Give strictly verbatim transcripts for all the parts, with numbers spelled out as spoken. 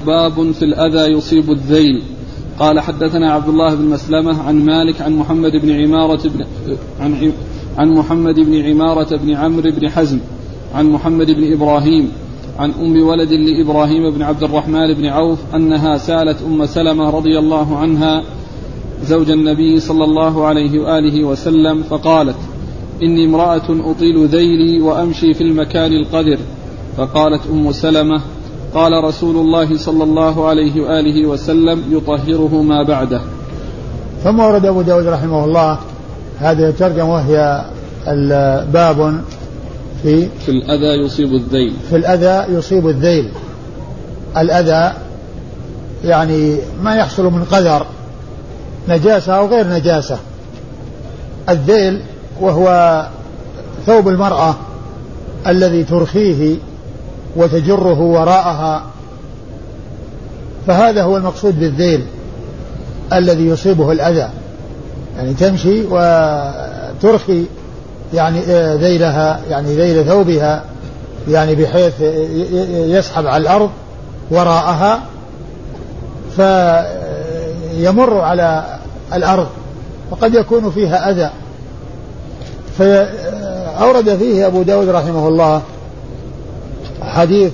باب في الأذى يصيب الذيل. قال حدثنا عبد الله بن مسلمة عن مالك عن محمد بن عمارة بن عن عن محمد بن عمارة بن عمرو بن حزم عن محمد بن إبراهيم عن أم ولد لإبراهيم بن عبد الرحمن بن عوف أنها سألت أم سلمة رضي الله عنها زوج النبي صلى الله عليه وآله وسلم فقالت: إني امرأة أطيل ذيلي وأمشي في المكان القذر. فقالت أم سلمة: قال رسول الله صلى الله عليه وآله وسلم: يطهره ما بعده. ثم ورد أبو داود رحمه الله هذه الترجمة وهي الباب في في الأذى يصيب الذيل. في الأذى يصيب الذيل. الأذى يعني ما يحصل من قذر، نجاسة أو غير نجاسة. الذيل وهو ثوب المرأة الذي ترخيه وتجره وراءها، فهذا هو المقصود بالذيل الذي يصيبه الأذى، يعني تمشي وترخي يعني ذيلها، يعني ذيل ثوبها، يعني بحيث يسحب على الأرض وراءها فيمر على الأرض وقد يكون فيها أذى. فأورد فيه أبو داود رحمه الله حديث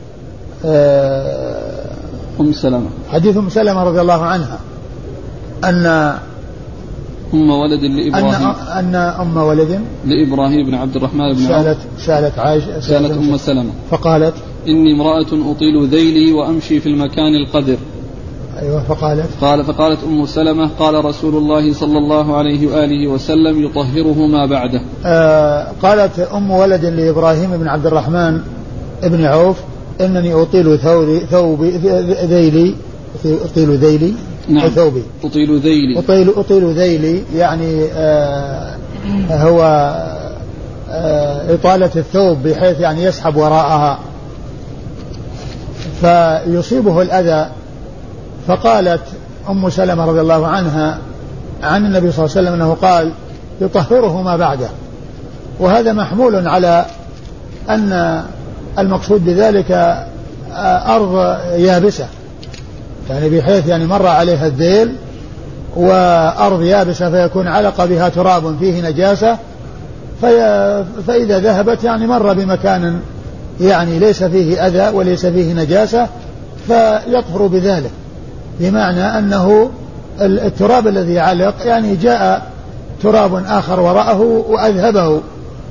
أم سلمة حديث أم سلمة رضي الله عنها أن أم ولد لإبراهيم أن, أن أم ولد لإبراهيم بن عبد الرحمن بن سألت سألت عائشة سألت أم سلمة فقالت: إني امرأة أطيل ذيلي وأمشي في المكان القذر. أيوة. فقالت قال فقالت أم سلمة: قال رسول الله صلى الله عليه وآله وسلم: يطهره ما بعده. آه قالت أم ولد لإبراهيم بن عبد الرحمن بن عوف: إنني أطيل ثوري ثوبي ذيلي أطيل ذيلي نعم. ثوبي أطيل ذيلي أطيل أطيل ذيلي يعني آه هو آه إطالة الثوب بحيث يعني يسحب وراءها فيصيبه الأذى. فقالت أم سلمة رضي الله عنها عن النبي صلى الله عليه وسلم أنه قال: يطهره ما بعده. وهذا محمول على أن المقصود بذلك أرض يابسة، يعني بحيث يعني مر عليها الذيل وأرض يابسة فيكون علق بها تراب فيه نجاسة، في فإذا ذهبت يعني مر بمكان يعني ليس فيه أذى وليس فيه نجاسة فيطهر بذلك، بمعنى أنه التراب الذي علق يعني جاء تراب آخر وراءه وأذهبه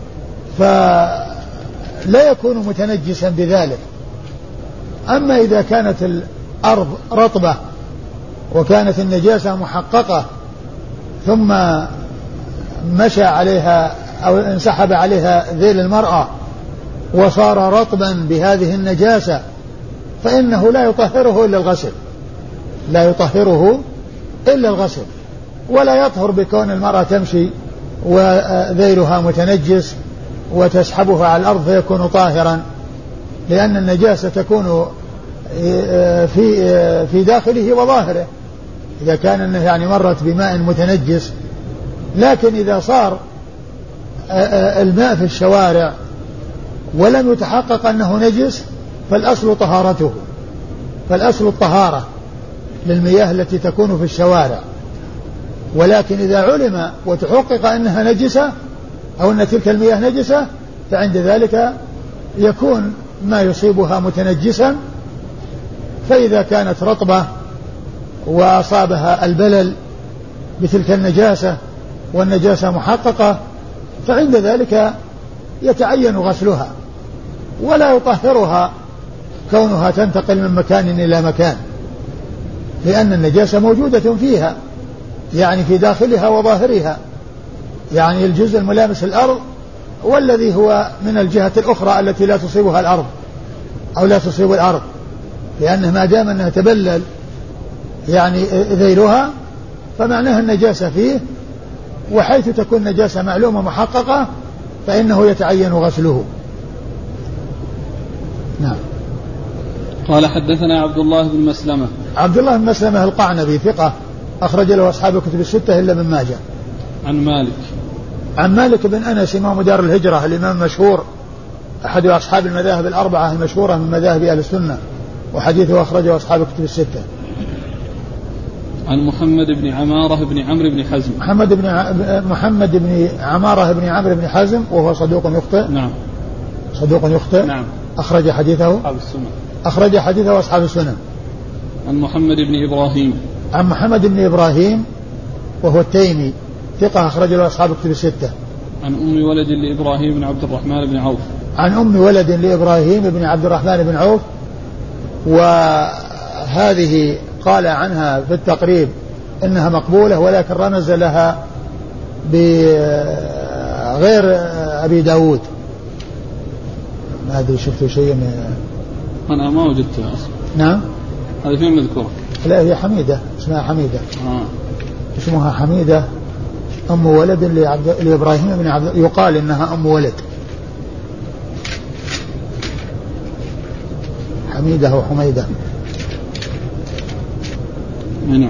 فلا يكون متنجسا بذلك. أما إذا كانت الأرض رطبة وكانت النجاسة محققة ثم مشى عليها أو انسحب عليها ذيل المرأة وصار رطبا بهذه النجاسة فإنه لا يطهره إلا الغسل، لا يطهره إلا الغسل، ولا يطهر بكون المرأة تمشي وذيلها متنجس وتسحبها على الأرض فيكون طاهرا، لأن النجاسة تكون في في داخله وظاهره إذا كان يعني مرت بماء متنجس. لكن إذا صار الماء في الشوارع ولم يتحقق أنه نجس فالأصل طهارته، فالأصل الطهارة للمياه التي تكون في الشوارع. ولكن إذا علم وتحقق أنها نجسة أو أن تلك المياه نجسة فعند ذلك يكون ما يصيبها متنجسا. فإذا كانت رطبة وأصابها البلل بتلك النجاسة والنجاسة محققة فعند ذلك يتعين غسلها ولا يطهرها كونها تنتقل من مكان إلى مكان، لأن النجاسة موجودة فيها يعني في داخلها وظاهرها، يعني الجزء الملامس الأرض والذي هو من الجهة الأخرى التي لا تصيبها الأرض أو لا تصيب الأرض، لأنه ما دام أنها تبلل يعني ذيلها فمعناها النجاسة فيه، وحيث تكون نجاسة معلومة محققة فإنه يتعين غسله. نعم. قال حدثنا عبد الله بن مسلمة. عبد الله بن مسلمة القعنبي ثقة أخرج له أصحاب الكتب الستة إلا من ماجه. عن مالك. عن مالك بن أنس إمام دار الهجرة الإمام المشهور أحد أصحاب المذاهب الأربعة المشهورة من مذاهب أهل السنة، وحديثه أخرجه أصحاب الكتب الستة. عن محمد بن عمارة بن عمرو بن حزم. محمد بن ع... محمد بن عمارة بن عمرو بن حزم وهو صدوق يخطئ. نعم. صدوق يخطئ. نعم. أخرج حديثه أصحاب السنن. أخرج حديثه أصحاب السنن. عن محمد بن إبراهيم. عن محمد بن إبراهيم وهو التيمي ثقة أخرج له أصحاب الكتب الستة. عن أم ولد لإبراهيم بن عبد الرحمن بن عوف. عن أم ولد لإبراهيم بن عبد الرحمن بن عوف، وهذه قال عنها في التقريب إنها مقبولة، ولكن رمز لها بغير أبي داود. ما أدري شفتوا شيء من... أنا ما وجدتها أصلا. نعم. هذه فين مذكورة؟ لا هي حميدة، اسمها حميدة. آه. اسمها حميدة أم ولد لعبد... لإبراهيم بن عبد، يقال إنها أم ولد. حميدة وحميدة. نعم.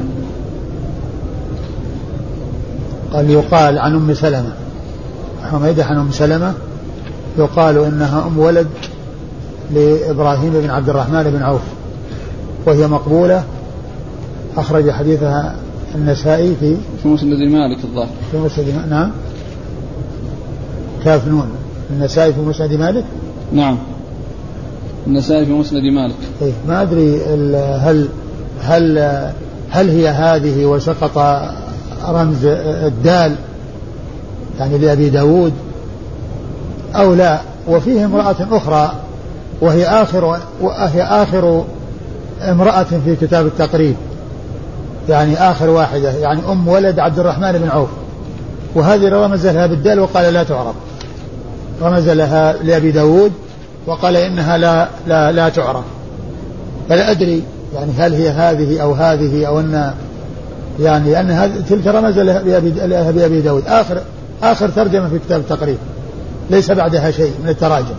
قال يقال عن أم سلمة، حميدة عن أم سلمة، يقال إنها أم ولد لإبراهيم بن عبد الرحمن بن عوف، وهي مقبولة. أخرج حديثها النسائي في في مسند مالك الظاهر. في مسند، نعم، كاف نون. النسائي في مسند مالك. نعم. النسائي في مسند مالك. إيه ما أدري هل هل هل هي هذه وسقط رمز الدال يعني لأبي داود أو لا. وفيه امرأة أخرى وهي آخر وهي آخر امرأة في كتاب التقريب، يعني آخر واحدة، يعني أم ولد عبد الرحمن بن عوف، وهذه رمز لها بالدال وقال لا تعرف. رمز لها لأبي داود وقال إنها لا لا لا تعرف. فلا أدري يعني هل هي هذه أو هذه أو أن يعني أن هذه تلك رمز لها بأبي داود. آخر آخر ترجمة في كتاب التقريب، ليس بعدها شيء من التراجم،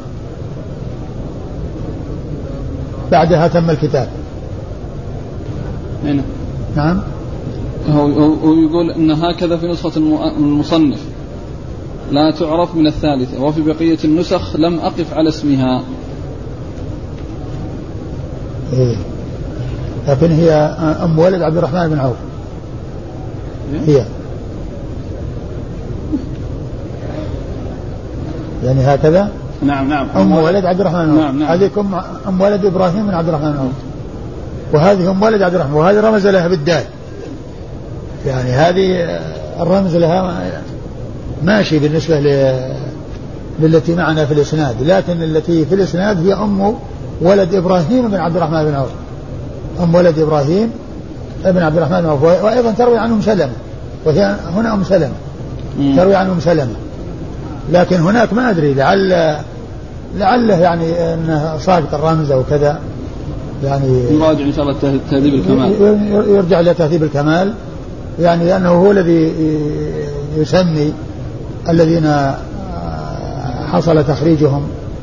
بعدها تم الكتاب. هنا. نعم. هو يقول أن هكذا في نسخة المصنف لا تعرف من الثالثة، وفي بقية النسخ لم أقف على اسمها. إيه. لكن هي أم ولد عبد الرحمن بن عوف. هي يعني هكذا. نعم نعم. أم ولد عبد الرحمن بن عوف. نعم نعم. هذه أم ولد إبراهيم بن عبد الرحمن بن عوف، وهذه أم ولد عبد الرحمن، وهذه رمز لها بالدال. يعني هذه الرمز لها ماشي بالنسبة للتي معنا في الإسناد، لكن التي في الإسناد هي أم ولد إبراهيم بن عبد الرحمن بن عوف. أم ولد إبراهيم بن عبد الرحمن بن عوف، وأيضا تروي عنه أم سلمة، وهي هنا أم سلمة تروي عنه أم سلمة. لكن هناك ما أدري لعل لعله يعني أنه ساقط الرمز أو كذا، يعني يراجع إن شاء الله تهذيب الكمال، يرجع إلى تهذيب الكمال، يعني لأنه هو الذي يسمي الذين حصل تخريجهم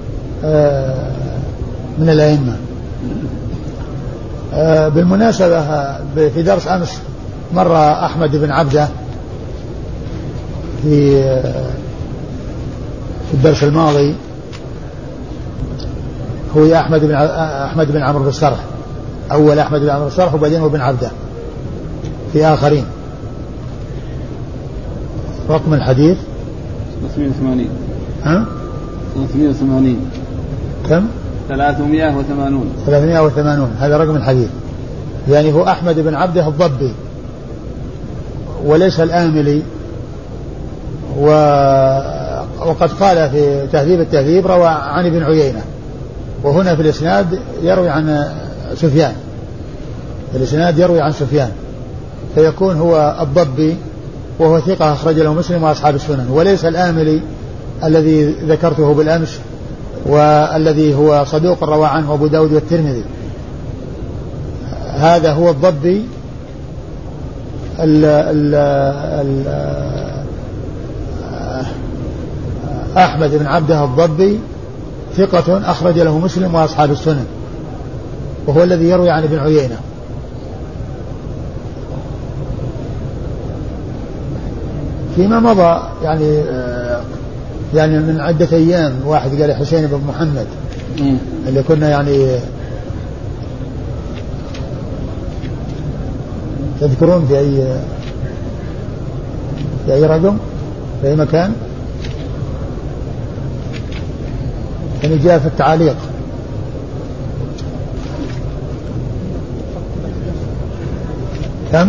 من الأئمة. بالمناسبة في درس أمس مر أحمد بن عبده في في الدرس الماضي، هو أحمد بن أحمد بن عمرو بن السرح، أول أحمد بن عمرو بن السرح وبعدين هو بن عبده في آخرين. رقم الحديث ثلاثمائة وثمانين. ها؟ ثلاثمائة وثمانين. كم؟ ثلاثمائة وثمانون. ثلاثمائة وثمانون هذا رقم الحديث. يعني هو أحمد بن عبده الضبي وليس الآملي. و... وقد قال في تهذيب التهذيب روى عن ابن عيينة، وهنا في الإسناد يروي عن سفيان، في الإسناد يروي عن سفيان، فيكون هو الضبي وهو ثقة أخرج له مسلم وأصحاب السنن، وليس الآملي الذي ذكرته بالأمس والذي هو صدوق روى عنه أبو داود والترمذي. هذا هو الضبي ال ال ال أحمد بن عبده الضبي ثقة أخرج له مسلم وأصحاب السنن، وهو الذي يروي عن ابن عيينة. فيما مضى يعني يعني من عدة أيام واحد قال حسين بن محمد اللي كنا يعني تذكرون في أي في أي رقم في أي مكان؟ يعني جاء في التعاليق. كم؟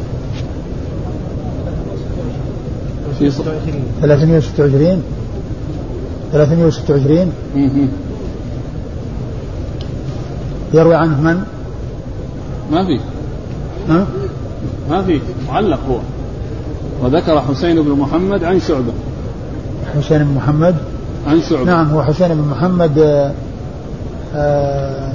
ثلاثمائة وستة وعشرين ثلاثمائة وستة وعشرين يروي عنه من؟ ما في ها؟ ما في معلق هو. وذكر حسين بن محمد عن شعبة. حسين بن محمد عن شعبة. نعم هو حسين بن محمد آآ آآ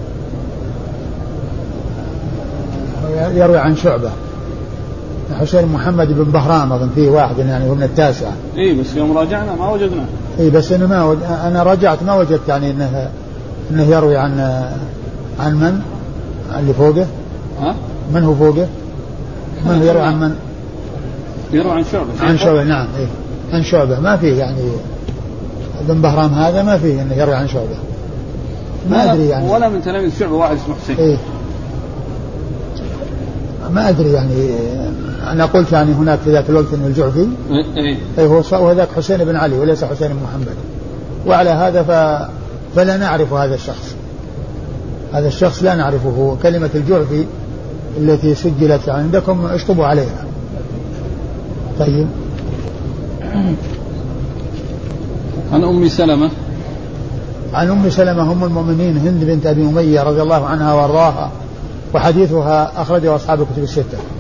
يروي عن شعبة. حسين بن محمد بن بهرام أظن فيه واحد يعني هو من التاسعة. إيه بس يوم راجعنا ما وجدنا. إيه بس أنا ما وجد أنا رجعت ما وجدت يعني إنه إنه يروي عن عن من اللي فوقه. ها؟ من هو فوقه؟ من يروي عن من؟ يروي عن شعبة. عن شعبة نعم إيه عن شعبة ما فيه يعني ابن بهرام هذا ما فيه إنه يروي عن شعبة. ما أدري يعني. ولا من تلاميذ شعبة واحد اسمه حسين. إيه ما أدري يعني أنا قلت يعني هناك في ذاك الوقت إن الجعفي إيه إيه هو وذاك حسين بن علي وليس حسين بن محمد. وعلى هذا ف... فلا نعرف هذا الشخص. هذا الشخص لا نعرفه. كلمة الجعفي التي سجلت عندكم اشطبوا عليها. طيب. عن أم سلمة. عن أم سلمة أم المؤمنين هند بنت أبي أمية رضي الله عنها وارضاها وحديثها أخرجه أصحاب الكتب الستة.